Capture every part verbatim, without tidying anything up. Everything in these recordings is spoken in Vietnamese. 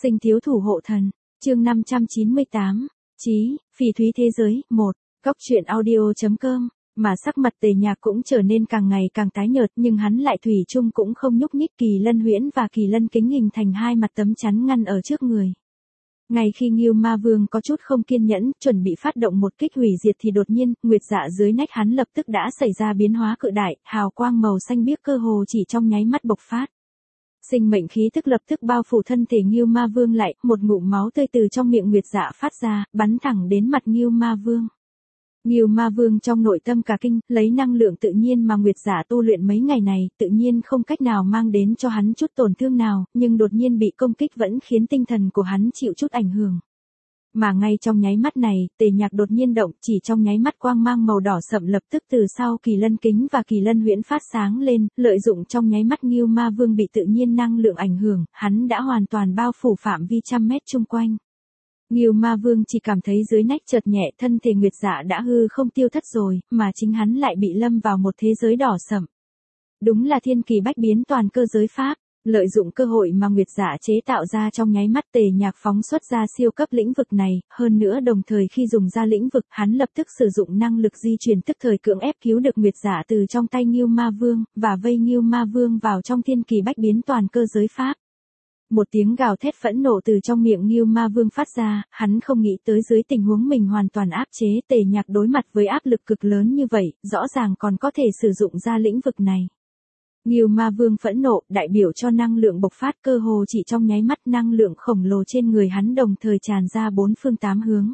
Sinh thiếu thủ hộ thần, chương năm trăm chín mươi tám, Chí, phỉ thúy thế giới, một, góc truyện audio.com, mà sắc mặt Tề Nhạc cũng trở nên càng ngày càng tái nhợt nhưng hắn lại thủy chung cũng không nhúc nhích. Kỳ Lân Huyễn và Kỳ Lân Kính hình thành hai mặt tấm chắn ngăn ở trước người. Ngay khi Ngưu Ma Vương có chút không kiên nhẫn, chuẩn bị phát động một kích hủy diệt thì đột nhiên, nguyệt dạ dưới nách hắn lập tức đã xảy ra biến hóa cự đại, hào quang màu xanh biếc cơ hồ chỉ trong nháy mắt bộc phát. Sinh mệnh khí tức lập tức bao phủ thân thể Ngưu Ma Vương lại, một ngụm máu tươi từ trong miệng nguyệt dạ phát ra, bắn thẳng đến mặt Ngưu Ma Vương. Ngưu Ma Vương trong nội tâm cả kinh, lấy năng lượng tự nhiên mà nguyệt dạ tu luyện mấy ngày này, tự nhiên không cách nào mang đến cho hắn chút tổn thương nào, nhưng đột nhiên bị công kích vẫn khiến tinh thần của hắn chịu chút ảnh hưởng. Mà ngay trong nháy mắt này, Tề Nhạc đột nhiên động, chỉ trong nháy mắt quang mang màu đỏ sậm lập tức từ sau Kỳ Lân Kính và Kỳ Lân Huyễn phát sáng lên, lợi dụng trong nháy mắt Ngưu Ma Vương bị tự nhiên năng lượng ảnh hưởng, hắn đã hoàn toàn bao phủ phạm vi trăm mét chung quanh. Ngưu Ma Vương chỉ cảm thấy dưới nách chợt nhẹ, thân thể nguyệt dạ đã hư không tiêu thất rồi, mà chính hắn lại bị lâm vào một thế giới đỏ sậm. Đúng là thiên kỳ bách biến toàn cơ giới pháp. Lợi dụng cơ hội mà nguyệt dạ chế tạo ra trong nháy mắt, Tề Nhạc phóng xuất ra siêu cấp lĩnh vực này, hơn nữa đồng thời khi dùng ra lĩnh vực, hắn lập tức sử dụng năng lực di chuyển tức thời cưỡng ép cứu được nguyệt dạ từ trong tay Ngưu Ma Vương, và vây Ngưu Ma Vương vào trong thiên kỳ bách biến toàn cơ giới pháp. Một tiếng gào thét phẫn nộ từ trong miệng Ngưu Ma Vương phát ra, hắn không nghĩ tới dưới tình huống mình hoàn toàn áp chế, Tề Nhạc đối mặt với áp lực cực lớn như vậy, rõ ràng còn có thể sử dụng ra lĩnh vực này. Ngưu Ma Vương phẫn nộ, đại biểu cho năng lượng bộc phát, cơ hồ chỉ trong nháy mắt năng lượng khổng lồ trên người hắn đồng thời tràn ra bốn phương tám hướng.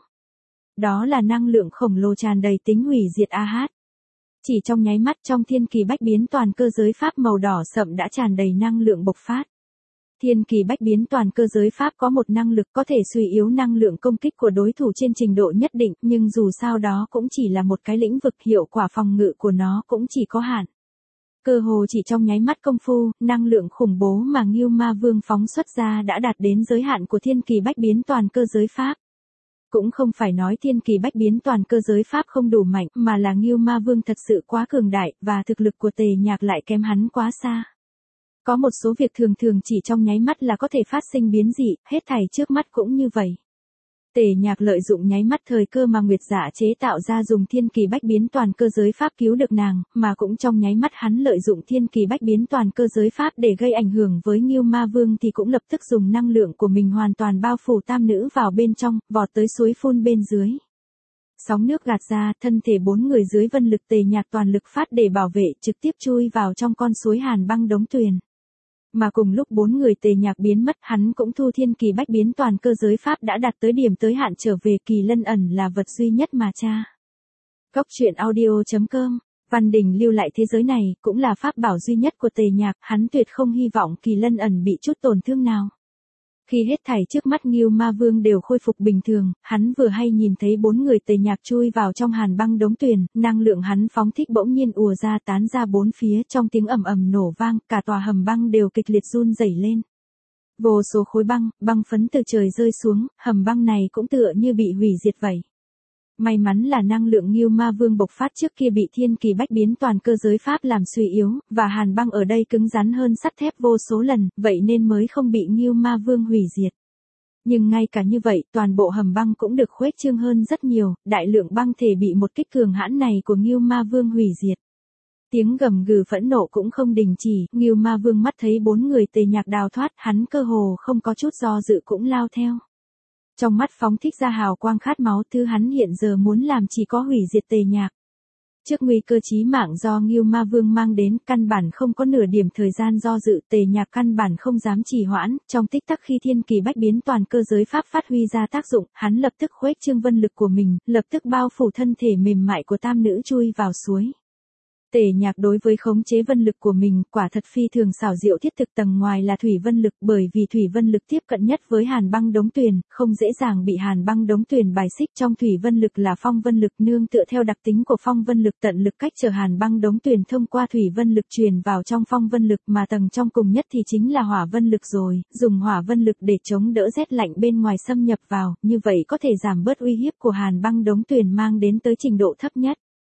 Đó là năng lượng khổng lồ tràn đầy tính hủy diệt a hát. Chỉ trong nháy mắt trong thiên kỳ bách biến toàn cơ giới pháp màu đỏ sậm đã tràn đầy năng lượng bộc phát. Thiên kỳ bách biến toàn cơ giới pháp có một năng lực có thể suy yếu năng lượng công kích của đối thủ trên trình độ nhất định, nhưng dù sao đó cũng chỉ là một cái lĩnh vực, hiệu quả phòng ngự của nó cũng chỉ có hạn. Cơ hồ chỉ trong nháy mắt công phu, năng lượng khủng bố mà Ngưu Ma Vương phóng xuất ra đã đạt đến giới hạn của thiên kỳ bách biến toàn cơ giới pháp. Cũng không phải nói thiên kỳ bách biến toàn cơ giới pháp không đủ mạnh, mà là Ngưu Ma Vương thật sự quá cường đại, và thực lực của Tề Nhạc lại kém hắn quá xa. Có một số việc thường thường chỉ trong nháy mắt là có thể phát sinh biến dị, hết thảy trước mắt cũng như vậy. Tề Nhạc lợi dụng nháy mắt thời cơ mà nguyệt dạ chế tạo ra, dùng thiên kỳ bách biến toàn cơ giới pháp cứu được nàng, mà cũng trong nháy mắt hắn lợi dụng thiên kỳ bách biến toàn cơ giới pháp để gây ảnh hưởng với Ngưu Ma Vương thì cũng lập tức dùng năng lượng của mình hoàn toàn bao phủ tam nữ vào bên trong, vọt tới suối phun bên dưới. Sóng nước gạt ra, thân thể bốn người dưới vân lực Tề Nhạc toàn lực phát để bảo vệ, trực tiếp chui vào trong con suối hàn băng đống tuyền. Mà cùng lúc bốn người Tề Nhạc biến mất, hắn cũng thu thiên kỳ bách biến toàn cơ giới pháp đã đạt tới điểm tới hạn trở về. Kỳ lân ẩn là vật duy nhất mà cha. Góc truyện audio.com, Văn Đình lưu lại thế giới này, cũng là pháp bảo duy nhất của Tề Nhạc, hắn tuyệt không hy vọng Kỳ lân ẩn bị chút tổn thương nào. Khi hết thảy trước mắt Ngưu Ma Vương đều khôi phục bình thường, hắn vừa hay nhìn thấy bốn người Tề Nhạc chui vào trong hàn băng đống tuyền, năng lượng hắn phóng thích bỗng nhiên ùa ra tán ra bốn phía, trong tiếng ầm ầm nổ vang, cả tòa hầm băng đều kịch liệt run rẩy lên. Vô số khối băng, băng phấn từ trời rơi xuống, hầm băng này cũng tựa như bị hủy diệt vậy. May mắn là năng lượng Ngưu Ma Vương bộc phát trước kia bị thiên kỳ bách biến toàn cơ giới pháp làm suy yếu, và hàn băng ở đây cứng rắn hơn sắt thép vô số lần, vậy nên mới không bị Ngưu Ma Vương hủy diệt. Nhưng ngay cả như vậy, toàn bộ hầm băng cũng được khuếch trương hơn rất nhiều, đại lượng băng thể bị một kích cường hãn này của Ngưu Ma Vương hủy diệt. Tiếng gầm gừ phẫn nộ cũng không đình chỉ, Ngưu Ma Vương mắt thấy bốn người Tề Nhạc đào thoát, hắn cơ hồ không có chút do dự cũng lao theo. Trong mắt phóng thích ra hào quang khát máu, thứ hắn hiện giờ muốn làm chỉ có hủy diệt Tề Nhạc. Trước nguy cơ chí mạng do Ngưu Ma Vương mang đến, căn bản không có nửa điểm thời gian do dự, Tề Nhạc căn bản không dám trì hoãn, trong tích tắc khi thiên kỳ bách biến toàn cơ giới pháp phát huy ra tác dụng, hắn lập tức khuếch trương vân lực của mình, lập tức bao phủ thân thể mềm mại của tam nữ chui vào suối. Tề Nhạc đối với khống chế vân lực của mình, quả thật phi thường xảo diệu, thiết thực tầng ngoài là thủy vân lực, bởi vì thủy vân lực tiếp cận nhất với hàn băng đống tuyền, không dễ dàng bị hàn băng đống tuyền bài xích. Trong thủy vân lực là phong vân lực, nương tựa theo đặc tính của phong vân lực tận lực cách trở hàn băng đống tuyền thông qua thủy vân lực truyền vào trong phong vân lực, mà tầng trong cùng nhất thì chính là hỏa vân lực rồi, dùng hỏa vân lực để chống đỡ rét lạnh bên ngoài xâm nhập vào, như vậy có thể giảm bớt uy hiếp của hàn băng đống tuyền mang đến tới trình độ thấp nhất.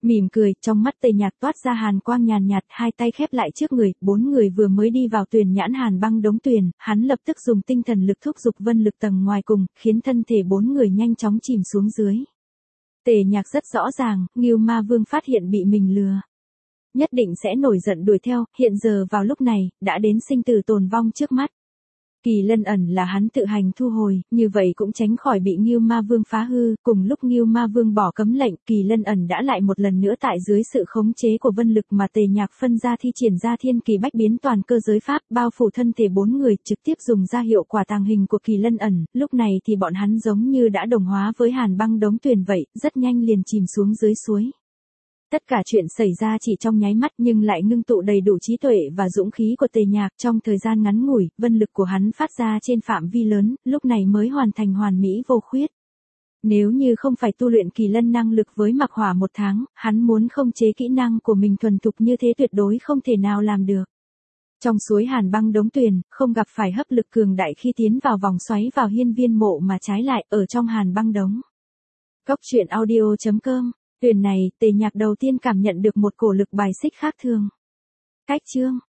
Mỉm cười, trong mắt Tề Nhạc toát ra hàn quang nhàn nhạt, hai tay khép lại trước người, bốn người vừa mới đi vào tuyền nhãn hàn băng đống tuyền, hắn lập tức dùng tinh thần lực thúc giục vân lực tầng ngoài cùng, khiến thân thể bốn người nhanh chóng chìm xuống dưới. Tề Nhạc rất rõ ràng, Ngưu Ma Vương phát hiện bị mình lừa. Nhất định sẽ nổi giận đuổi theo, hiện giờ vào lúc này, đã đến sinh tử tồn vong trước mắt. Kỳ lân ẩn là hắn tự hành thu hồi, như vậy cũng tránh khỏi bị Ngưu Ma Vương phá hư, cùng lúc Ngưu Ma Vương bỏ cấm lệnh, Kỳ lân ẩn đã lại một lần nữa tại dưới sự khống chế của vân lực mà Tề Nhạc phân ra thi triển ra thiên kỳ bách biến toàn cơ giới pháp, bao phủ thân thể bốn người, trực tiếp dùng ra hiệu quả tàng hình của Kỳ lân ẩn, lúc này thì bọn hắn giống như đã đồng hóa với hàn băng đống tuyền vậy, rất nhanh liền chìm xuống dưới suối. Tất cả chuyện xảy ra chỉ trong nháy mắt nhưng lại ngưng tụ đầy đủ trí tuệ và dũng khí của Tề Nhạc trong thời gian ngắn ngủi, vân lực của hắn phát ra trên phạm vi lớn, lúc này mới hoàn thành hoàn mỹ vô khuyết. Nếu như không phải tu luyện kỳ lân năng lực với mặc hỏa một tháng, hắn muốn không chế kỹ năng của mình thuần thục như thế tuyệt đối không thể nào làm được. Trong suối hàn băng đống tuyền, không gặp phải hấp lực cường đại khi tiến vào vòng xoáy vào hiên viên mộ mà trái lại ở trong hàn băng đống. Góc truyện audio chấm com. Tuyền này, Tề Nhạc đầu tiên cảm nhận được một cổ lực bài xích khác thường. Cách chương